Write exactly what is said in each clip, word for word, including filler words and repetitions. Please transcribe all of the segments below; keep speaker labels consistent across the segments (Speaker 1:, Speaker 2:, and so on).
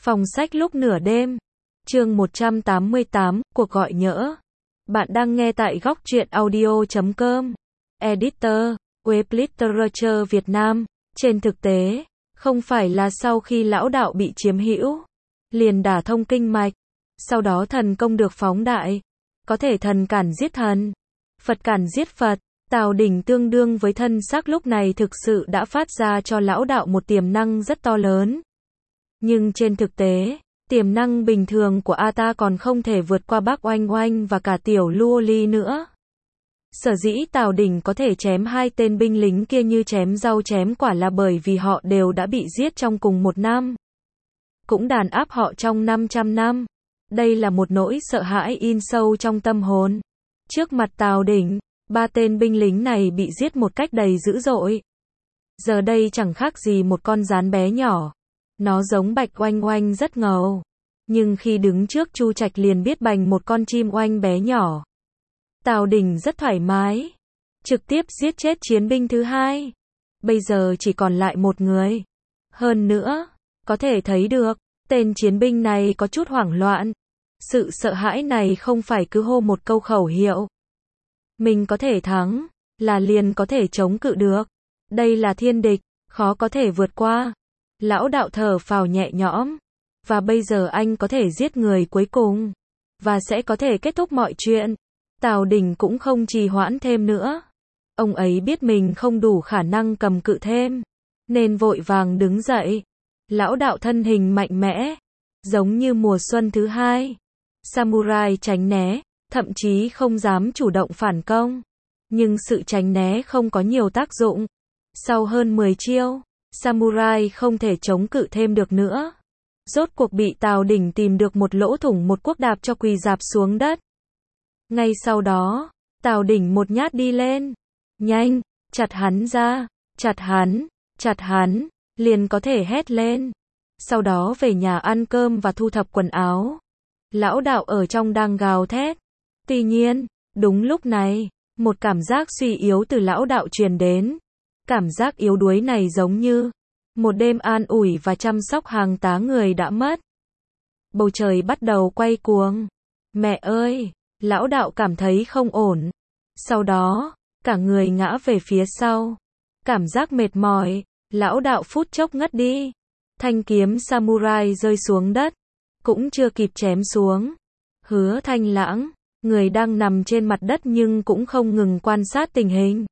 Speaker 1: Phòng sách lúc nửa đêm. Chương một trăm tám mươi tám, cuộc gọi nhỡ. Bạn đang nghe tại góc truyện audio chấm com. Editor, Web Literature Việt Nam. Trên thực tế, không phải là sau khi lão đạo bị chiếm hữu, liền đả thông kinh mạch, sau đó thần công được phóng đại. Có thể thần cản giết thần, Phật cản giết Phật. Tào Đỉnh tương đương với thân xác lúc này thực sự đã phát ra cho lão đạo một tiềm năng rất to lớn. Nhưng trên thực tế, tiềm năng bình thường của A ta còn không thể vượt qua bác Oanh Oanh và cả tiểu Luo Ly nữa. Sở dĩ Tào Đỉnh có thể chém hai tên binh lính kia như chém rau chém quả là bởi vì họ đều đã bị giết trong cùng một năm. Cũng đàn áp họ trong năm trăm năm. Đây là một nỗi sợ hãi in sâu trong tâm hồn. Trước mặt Tào Đỉnh, ba tên binh lính này bị giết một cách đầy dữ dội. Giờ đây chẳng khác gì một con gián bé nhỏ. Nó giống Bạch Oanh Oanh rất ngầu. Nhưng khi đứng trước Chu Trạch liền biết bành một con chim oanh bé nhỏ. Tào Đỉnh rất thoải mái. Trực tiếp giết chết chiến binh thứ hai. Bây giờ chỉ còn lại một người. Hơn nữa, có thể thấy được, tên chiến binh này có chút hoảng loạn. Sự sợ hãi này không phải cứ hô một câu khẩu hiệu. Mình có thể thắng, là liền có thể chống cự được. Đây là thiên địch, khó có thể vượt qua. Lão đạo thở phào nhẹ nhõm. Và bây giờ anh có thể giết người cuối cùng. Và sẽ có thể kết thúc mọi chuyện. Tào Đỉnh cũng không trì hoãn thêm nữa. Ông ấy biết mình không đủ khả năng cầm cự thêm. Nên vội vàng đứng dậy. Lão đạo thân hình mạnh mẽ. Giống như mùa xuân thứ hai. Samurai tránh né. Thậm chí không dám chủ động phản công. Nhưng sự tránh né không có nhiều tác dụng. Sau hơn mười chiêu, Samurai không thể chống cự thêm được nữa. Rốt cuộc bị Tào Đỉnh tìm được một lỗ thủng một cuốc đạp cho quỳ rạp xuống đất. Ngay sau đó, Tào Đỉnh một nhát đi lên. Nhanh, chặt hắn ra, chặt hắn, chặt hắn, liền có thể hét lên. Sau đó về nhà ăn cơm và thu thập quần áo. Lão đạo ở trong đang gào thét. Tuy nhiên, đúng lúc này, một cảm giác suy yếu từ lão đạo truyền đến. Cảm giác yếu đuối này giống như một đêm an ủi và chăm sóc hàng tá người đã mất. Bầu trời bắt đầu quay cuồng. Mẹ ơi, lão đạo cảm thấy không ổn. Sau đó, cả người ngã về phía sau. Cảm giác mệt mỏi, lão đạo phút chốc ngất đi. Thanh kiếm samurai rơi xuống đất, cũng chưa kịp chém xuống. Hứa Thanh Lãng, người đang nằm trên mặt đất nhưng cũng không ngừng quan sát tình hình.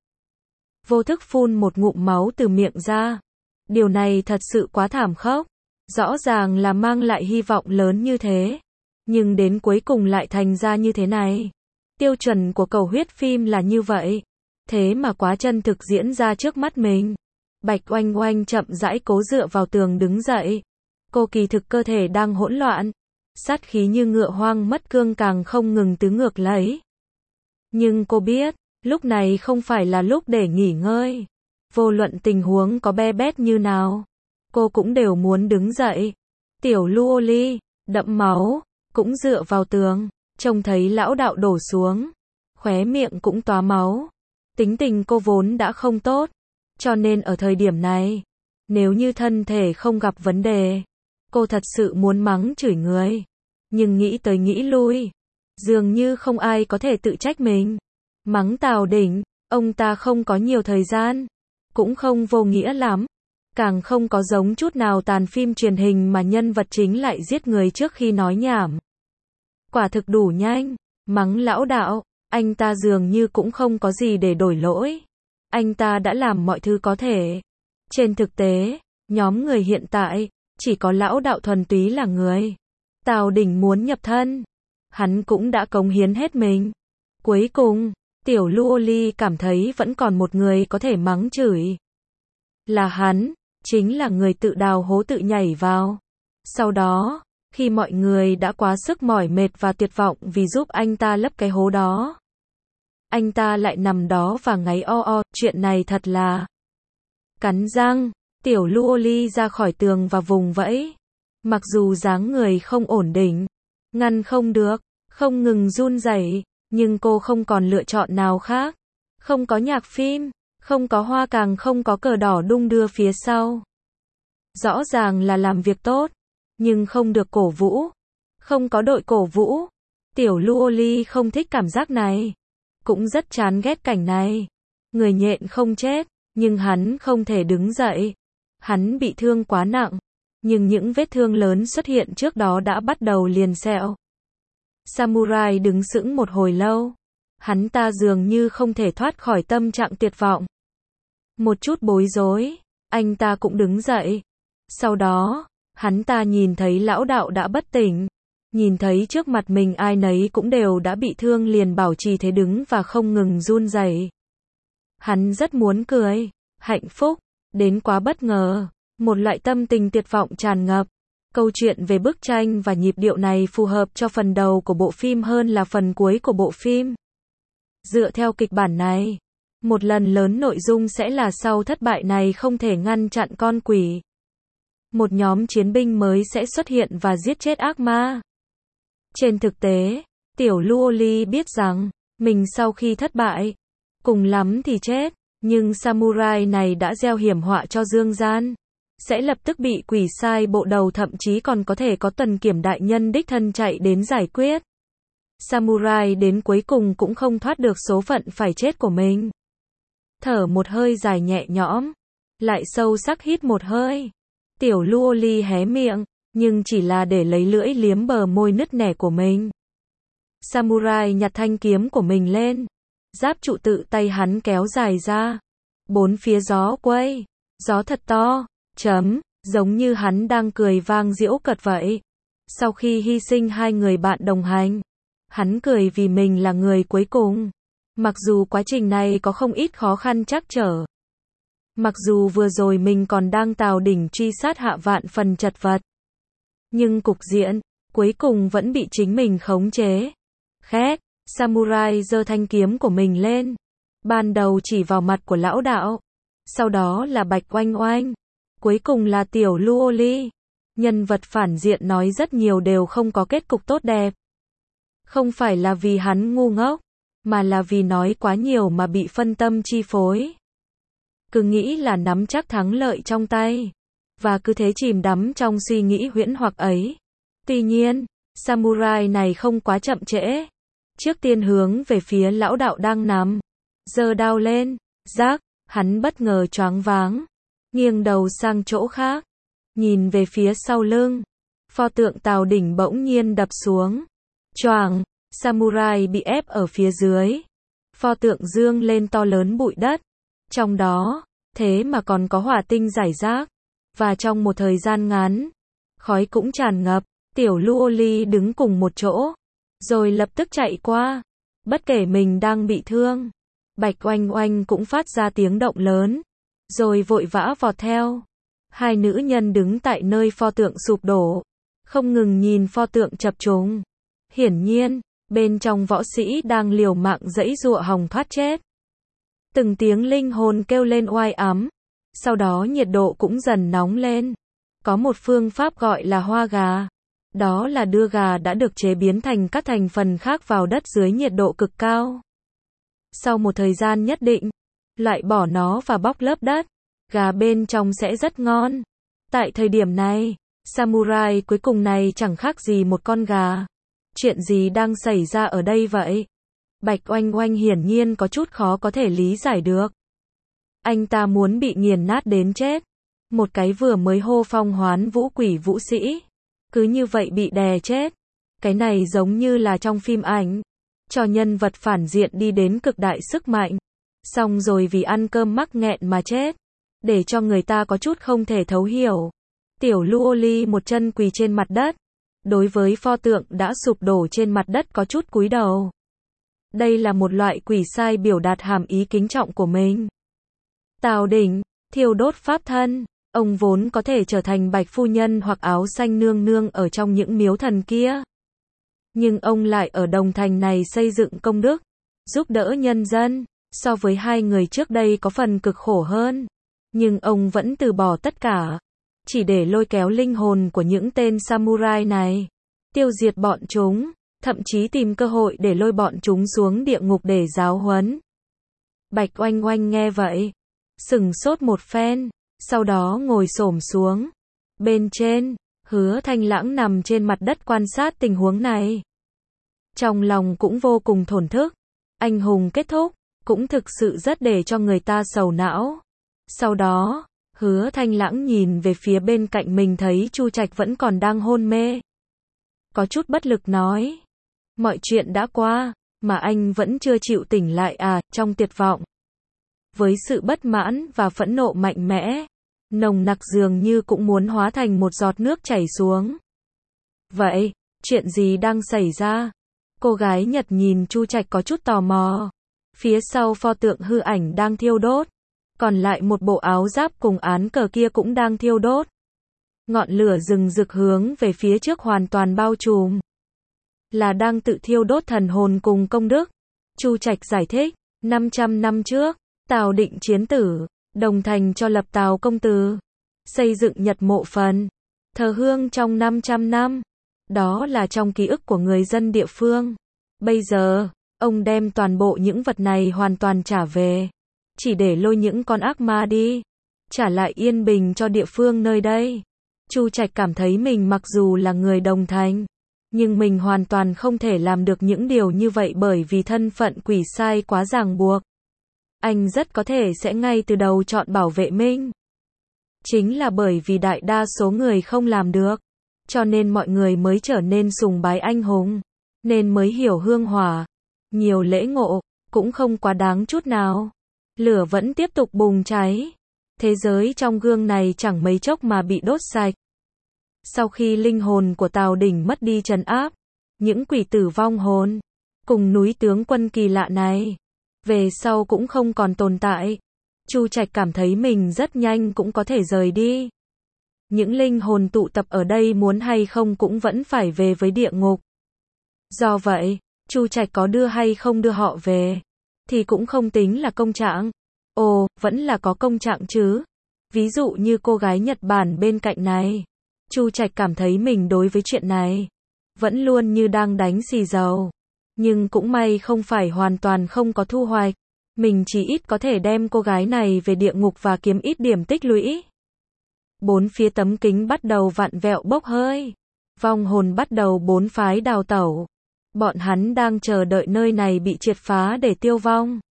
Speaker 1: Vô thức phun một ngụm máu từ miệng ra. Điều này thật sự quá thảm khốc. Rõ ràng là mang lại hy vọng lớn như thế. Nhưng đến cuối cùng lại thành ra như thế này. Tiêu chuẩn của cầu huyết phim là như vậy. Thế mà quá chân thực diễn ra trước mắt mình. Bạch Oanh Oanh chậm rãi cố dựa vào tường đứng dậy. Cô kỳ thực cơ thể đang hỗn loạn. Sát khí như ngựa hoang mất cương càng không ngừng tứ ngược lấy. Nhưng cô biết, lúc này không phải là lúc để nghỉ ngơi. Vô luận tình huống có be bét như nào, cô cũng đều muốn đứng dậy. Tiểu Luo Ly, đẫm máu, cũng dựa vào tường, trông thấy lão đạo đổ xuống. Khóe miệng cũng tóa máu. Tính tình cô vốn đã không tốt. Cho nên ở thời điểm này, nếu như thân thể không gặp vấn đề, cô thật sự muốn mắng chửi người. Nhưng nghĩ tới nghĩ lui, dường như không ai có thể tự trách mình. Mắng Tào Đỉnh, ông ta không có nhiều thời gian, cũng không vô nghĩa lắm, càng không có giống chút nào tàn phim truyền hình mà nhân vật chính lại giết người trước khi nói nhảm. Quả thực đủ nhanh. Mắng lão đạo, anh ta dường như cũng không có gì để đổi lỗi. Anh ta đã làm mọi thứ có thể. Trên thực tế, nhóm người hiện tại, chỉ có lão đạo thuần túy là người. Tào Đỉnh muốn nhập thân. Hắn cũng đã cống hiến hết mình. Cuối cùng, tiểu Luo Ly cảm thấy vẫn còn một người có thể mắng chửi. Là hắn, chính là người tự đào hố tự nhảy vào. Sau đó, khi mọi người đã quá sức mỏi mệt và tuyệt vọng vì giúp anh ta lấp cái hố đó, anh ta lại nằm đó và ngáy o o, chuyện này thật là... Cắn răng, tiểu Luo Ly ra khỏi tường và vùng vẫy. Mặc dù dáng người không ổn định, ngăn không được, không ngừng run rẩy, nhưng cô không còn lựa chọn nào khác. Không có nhạc phim, không có hoa càng không có cờ đỏ đung đưa phía sau. Rõ ràng là làm việc tốt, nhưng không được cổ vũ. Không có đội cổ vũ. Tiểu Luoli không thích cảm giác này. Cũng rất chán ghét cảnh này. Người nhện không chết, nhưng hắn không thể đứng dậy. Hắn bị thương quá nặng, nhưng những vết thương lớn xuất hiện trước đó đã bắt đầu liền sẹo. Samurai đứng sững một hồi lâu. Hắn ta dường như không thể thoát khỏi tâm trạng tuyệt vọng. Một chút bối rối, anh ta cũng đứng dậy. Sau đó, hắn ta nhìn thấy lão đạo đã bất tỉnh. Nhìn thấy trước mặt mình ai nấy cũng đều đã bị thương liền bảo trì thế đứng và không ngừng run rẩy. Hắn rất muốn cười, hạnh phúc, đến quá bất ngờ, một loại tâm tình tuyệt vọng tràn ngập. Câu chuyện về bức tranh và nhịp điệu này phù hợp cho phần đầu của bộ phim hơn là phần cuối của bộ phim. Dựa theo kịch bản này, một lần lớn nội dung sẽ là sau thất bại này không thể ngăn chặn con quỷ. Một nhóm chiến binh mới sẽ xuất hiện và giết chết ác ma. Trên thực tế, tiểu Luoli biết rằng, mình sau khi thất bại, cùng lắm thì chết, nhưng samurai này đã gieo hiểm họa cho dương gian. Sẽ lập tức bị quỷ sai bộ đầu thậm chí còn có thể có Tuần Kiểm đại nhân đích thân chạy đến giải quyết. Samurai đến cuối cùng cũng không thoát được số phận phải chết của mình. Thở một hơi dài nhẹ nhõm, lại sâu sắc hít một hơi. Tiểu Luoli hé miệng, nhưng chỉ là để lấy lưỡi liếm bờ môi nứt nẻ của mình. Samurai nhặt thanh kiếm của mình lên. Giáp trụ tự tay hắn kéo dài ra. Bốn phía gió quay. Gió thật to. Chấm, giống như hắn đang cười vang giễu cợt vậy. Sau khi hy sinh hai người bạn đồng hành, hắn cười vì mình là người cuối cùng. Mặc dù quá trình này có không ít khó khăn trắc trở. Mặc dù vừa rồi mình còn đang tào đỉnh truy sát hạ vạn phần chật vật. Nhưng cục diện, cuối cùng vẫn bị chính mình khống chế. Khét, samurai giơ thanh kiếm của mình lên. Ban đầu chỉ vào mặt của lão đạo. Sau đó là Bạch Oanh Oanh. Cuối cùng là tiểu Luoli. Nhân vật phản diện nói rất nhiều đều không có kết cục tốt đẹp. Không phải là vì hắn ngu ngốc, mà là vì nói quá nhiều mà bị phân tâm chi phối. Cứ nghĩ là nắm chắc thắng lợi trong tay. Và cứ thế chìm đắm trong suy nghĩ huyễn hoặc ấy. Tuy nhiên, samurai này không quá chậm trễ. Trước tiên hướng về phía lão đạo đang nằm. Giơ đao lên. Rác, hắn bất ngờ choáng váng. Nghiêng đầu sang chỗ khác. Nhìn về phía sau lưng. Pho tượng tào đỉnh bỗng nhiên đập xuống. Choàng, samurai bị ép ở phía dưới. Pho tượng dương lên to lớn bụi đất. Trong đó, thế mà còn có hỏa tinh rải rác. Và trong một thời gian ngắn, khói cũng tràn ngập. Tiểu Luoli đứng cùng một chỗ. Rồi lập tức chạy qua. Bất kể mình đang bị thương. Bạch Oanh Oanh cũng phát ra tiếng động lớn. Rồi vội vã vọt theo. Hai nữ nhân đứng tại nơi pho tượng sụp đổ. Không ngừng nhìn pho tượng chập trùng. Hiển nhiên, bên trong võ sĩ đang liều mạng giãy giụa hòng thoát chết. Từng tiếng linh hồn kêu lên oai ám. Sau đó nhiệt độ cũng dần nóng lên. Có một phương pháp gọi là hoa gà. Đó là đưa gà đã được chế biến thành các thành phần khác vào đất dưới nhiệt độ cực cao. Sau một thời gian nhất định, loại bỏ nó và bóc lớp đất. Gà bên trong sẽ rất ngon. Tại thời điểm này, samurai cuối cùng này chẳng khác gì một con gà. Chuyện gì đang xảy ra ở đây vậy? Bạch Oanh Oanh hiển nhiên có chút khó có thể lý giải được. Anh ta muốn bị nghiền nát đến chết. Một cái vừa mới hô phong hoán vũ quỷ vũ sĩ. Cứ như vậy bị đè chết. Cái này giống như là trong phim ảnh. Cho nhân vật phản diện đi đến cực đại sức mạnh. Xong rồi vì ăn cơm mắc nghẹn mà chết. Để cho người ta có chút không thể thấu hiểu. Tiểu Luoli một chân quỳ trên mặt đất. Đối với pho tượng đã sụp đổ trên mặt đất có chút cúi đầu. Đây là một loại quỷ sai biểu đạt hàm ý kính trọng của mình. Tào đỉnh, thiêu đốt pháp thân. Ông vốn có thể trở thành Bạch Phu Nhân hoặc áo xanh nương nương ở trong những miếu thần kia. Nhưng ông lại ở Đồng Thành này xây dựng công đức, giúp đỡ nhân dân. So với hai người trước đây có phần cực khổ hơn. Nhưng ông vẫn từ bỏ tất cả. Chỉ để lôi kéo linh hồn của những tên samurai này. Tiêu diệt bọn chúng. Thậm chí tìm cơ hội để lôi bọn chúng xuống địa ngục để giáo huấn. Bạch Oanh Oanh nghe vậy. Sửng sốt một phen. Sau đó ngồi xổm xuống. Bên trên, Hứa Thanh Lãng nằm trên mặt đất quan sát tình huống này. Trong lòng cũng vô cùng thổn thức. Anh hùng kết thúc, cũng thực sự rất để cho người ta sầu não. Sau đó, Hứa Thanh Lãng nhìn về phía bên cạnh mình thấy Chu Trạch vẫn còn đang hôn mê. Có chút bất lực nói. Mọi chuyện đã qua, mà anh vẫn chưa chịu tỉnh lại à, trong tuyệt vọng. Với sự bất mãn và phẫn nộ mạnh mẽ, nồng nặc dường như cũng muốn hóa thành một giọt nước chảy xuống. Vậy, chuyện gì đang xảy ra? Cô gái Nhật nhìn Chu Trạch có chút tò mò. Phía sau pho tượng hư ảnh đang thiêu đốt. Còn lại một bộ áo giáp cùng án cờ kia cũng đang thiêu đốt. Ngọn lửa rừng rực hướng về phía trước hoàn toàn bao trùm. Là đang tự thiêu đốt thần hồn cùng công đức. Chu Trạch giải thích, năm trăm năm trước, Tào Định chiến tử, đồng thành cho lập Tào công tử, xây dựng Nhật mộ phần, thờ hương trong năm trăm năm. Đó là trong ký ức của người dân địa phương. Bây giờ, ông đem toàn bộ những vật này hoàn toàn trả về. Chỉ để lôi những con ác ma đi. Trả lại yên bình cho địa phương nơi đây. Chu Trạch cảm thấy mình mặc dù là người đồng thành, nhưng mình hoàn toàn không thể làm được những điều như vậy bởi vì thân phận quỷ sai quá ràng buộc. Anh rất có thể sẽ ngay từ đầu chọn bảo vệ Minh. Chính là bởi vì đại đa số người không làm được, cho nên mọi người mới trở nên sùng bái anh hùng, nên mới hiểu hương hỏa, nhiều lễ ngộ, cũng không quá đáng chút nào. Lửa vẫn tiếp tục bùng cháy. Thế giới trong gương này chẳng mấy chốc mà bị đốt sạch. Sau khi linh hồn của Tào Đỉnh mất đi trấn áp, những quỷ tử vong hồn, cùng núi tướng quân kỳ lạ này, về sau cũng không còn tồn tại. Chu Trạch cảm thấy mình rất nhanh cũng có thể rời đi. Những linh hồn tụ tập ở đây muốn hay không cũng vẫn phải về với địa ngục. Do vậy, Chu Trạch có đưa hay không đưa họ về, thì cũng không tính là công trạng. Ồ, vẫn là có công trạng chứ. Ví dụ như cô gái Nhật Bản bên cạnh này. Chu Trạch cảm thấy mình đối với chuyện này vẫn luôn như đang đánh xì dầu. Nhưng cũng may không phải hoàn toàn không có thu hoạch. Mình chỉ ít có thể đem cô gái này về địa ngục và kiếm ít điểm tích lũy. Bốn phía tấm kính bắt đầu vặn vẹo bốc hơi. Vong hồn bắt đầu bốn phái đào tẩu. Bọn hắn đang chờ đợi nơi này bị triệt phá để tiêu vong.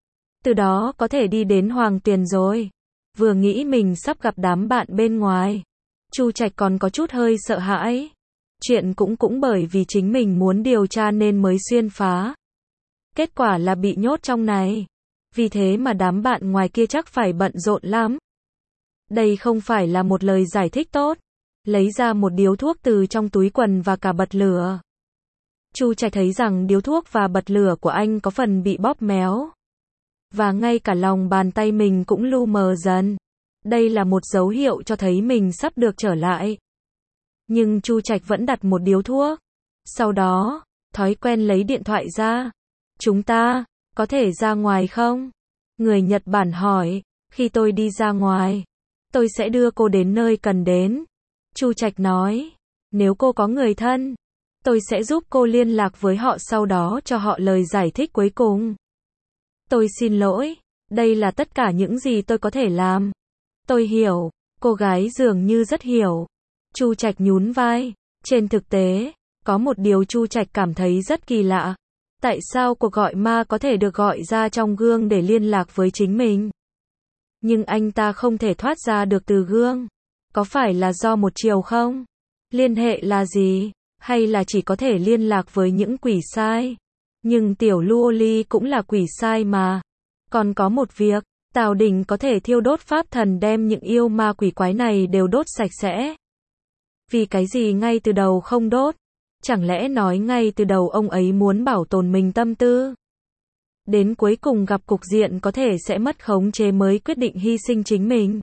Speaker 1: Từ đó có thể đi đến Hoàng Tuyền rồi. Vừa nghĩ mình sắp gặp đám bạn bên ngoài, Chu Trạch còn có chút hơi sợ hãi. Chuyện cũng cũng bởi vì chính mình muốn điều tra nên mới xuyên phá. Kết quả là bị nhốt trong này. Vì thế mà đám bạn ngoài kia chắc phải bận rộn lắm. Đây không phải là một lời giải thích tốt. Lấy ra một điếu thuốc từ trong túi quần và cả bật lửa. Chu Trạch thấy rằng điếu thuốc và bật lửa của anh có phần bị bóp méo. Và ngay cả lòng bàn tay mình cũng lu mờ dần. Đây là một dấu hiệu cho thấy mình sắp được trở lại. Nhưng Chu Trạch vẫn đặt một điếu thuốc. Sau đó, thói quen lấy điện thoại ra. Chúng ta, có thể ra ngoài không? Người Nhật Bản hỏi, khi tôi đi ra ngoài, tôi sẽ đưa cô đến nơi cần đến. Chu Trạch nói, nếu cô có người thân, tôi sẽ giúp cô liên lạc với họ sau đó cho họ lời giải thích cuối cùng. Tôi xin lỗi, đây là tất cả những gì tôi có thể làm. Tôi hiểu, cô gái dường như rất hiểu. Chu Trạch nhún vai. Trên thực tế, có một điều Chu Trạch cảm thấy rất kỳ lạ. Tại sao cuộc gọi ma có thể được gọi ra trong gương để liên lạc với chính mình? Nhưng anh ta không thể thoát ra được từ gương. Có phải là do một chiều không? Liên hệ là gì? Hay là chỉ có thể liên lạc với những quỷ sai? Nhưng tiểu Luo Ly cũng là quỷ sai mà. Còn có một việc, Tào Đình có thể thiêu đốt pháp thần đem những yêu ma quỷ quái này đều đốt sạch sẽ. Vì cái gì ngay từ đầu không đốt? Chẳng lẽ nói ngay từ đầu ông ấy muốn bảo tồn mình tâm tư? Đến cuối cùng gặp cục diện có thể sẽ mất khống chế mới quyết định hy sinh chính mình.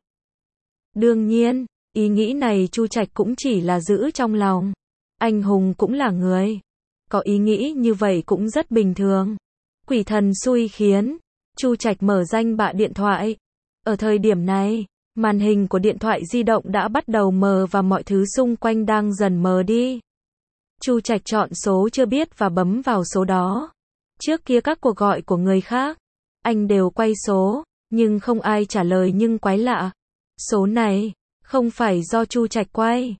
Speaker 1: Đương nhiên, ý nghĩ này Chu Trạch cũng chỉ là giữ trong lòng. Anh hùng cũng là người. Có ý nghĩ như vậy cũng rất bình thường. Quỷ thần xui khiến. Chu Trạch mở danh bạ điện thoại. Ở thời điểm này, màn hình của điện thoại di động đã bắt đầu mờ và mọi thứ xung quanh đang dần mờ đi. Chu Trạch chọn số chưa biết và bấm vào số đó. Trước kia các cuộc gọi của người khác, anh đều quay số, nhưng không ai trả lời nhưng quái lạ. Số này, không phải do Chu Trạch quay.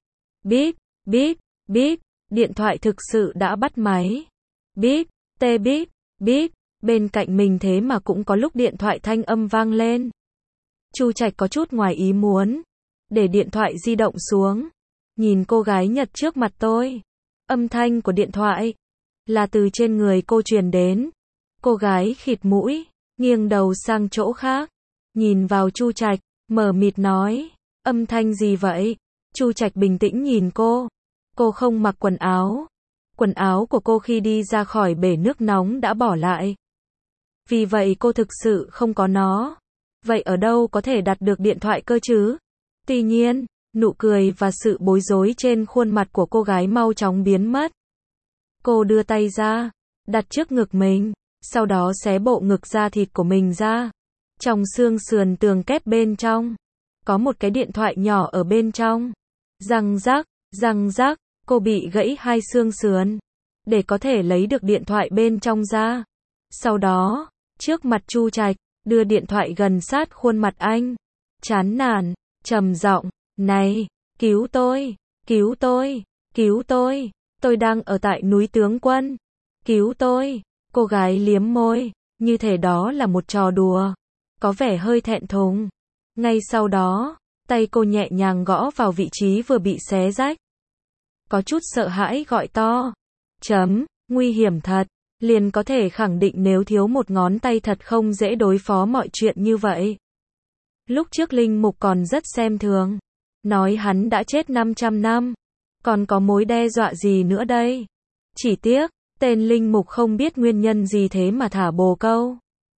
Speaker 1: Bíp, bíp, bíp, điện thoại thực sự đã bắt máy. Bíp, tê bíp, bíp, bên cạnh mình thế mà cũng có lúc điện thoại thanh âm vang lên. Chu Trạch có chút ngoài ý muốn, để điện thoại di động xuống, nhìn cô gái Nhật trước mặt tôi. Âm thanh của điện thoại là từ trên người cô truyền đến. Cô gái khịt mũi, nghiêng đầu sang chỗ khác, nhìn vào Chu Trạch, mờ mịt nói, âm thanh gì vậy? Chu Trạch bình tĩnh nhìn cô. Cô không mặc quần áo. Quần áo của cô khi đi ra khỏi bể nước nóng đã bỏ lại. Vì vậy cô thực sự không có nó. Vậy ở đâu có thể đặt được điện thoại cơ chứ? Tuy nhiên, nụ cười và sự bối rối trên khuôn mặt của cô gái mau chóng biến mất. Cô đưa tay ra, đặt trước ngực mình, sau đó xé bộ ngực da thịt của mình ra. Trong xương sườn tường kép bên trong, có một cái điện thoại nhỏ ở bên trong. Răng rắc, răng rắc, cô bị gãy hai xương sườn, để có thể lấy được điện thoại bên trong ra. Sau đó, trước mặt Chu Trạch, đưa điện thoại gần sát khuôn mặt anh. Chán nản, trầm giọng, này, cứu tôi, cứu tôi, cứu tôi, tôi đang ở tại núi Tướng Quân. Cứu tôi, cô gái liếm môi, như thể đó là một trò đùa, có vẻ hơi thẹn thùng. Ngay sau đó, tay cô nhẹ nhàng gõ vào vị trí vừa bị xé rách. Có chút sợ hãi gọi to, chấm, nguy hiểm thật, liền có thể khẳng định nếu thiếu một ngón tay thật không dễ đối phó mọi chuyện như vậy. Lúc trước Linh Mục còn rất xem thường, nói hắn đã chết năm trăm năm, còn có mối đe dọa gì nữa đây? Chỉ tiếc, tên Linh Mục không biết nguyên nhân gì thế mà thả bồ câu.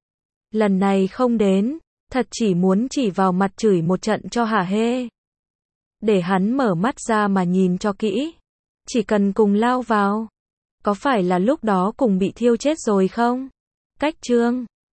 Speaker 1: Lần này không đến, thật chỉ muốn chỉ vào mặt chửi một trận cho hả hê. Để hắn mở mắt ra mà nhìn cho kỹ. Chỉ cần cùng lao vào. Có phải là lúc đó cùng bị thiêu chết rồi không? Cách chương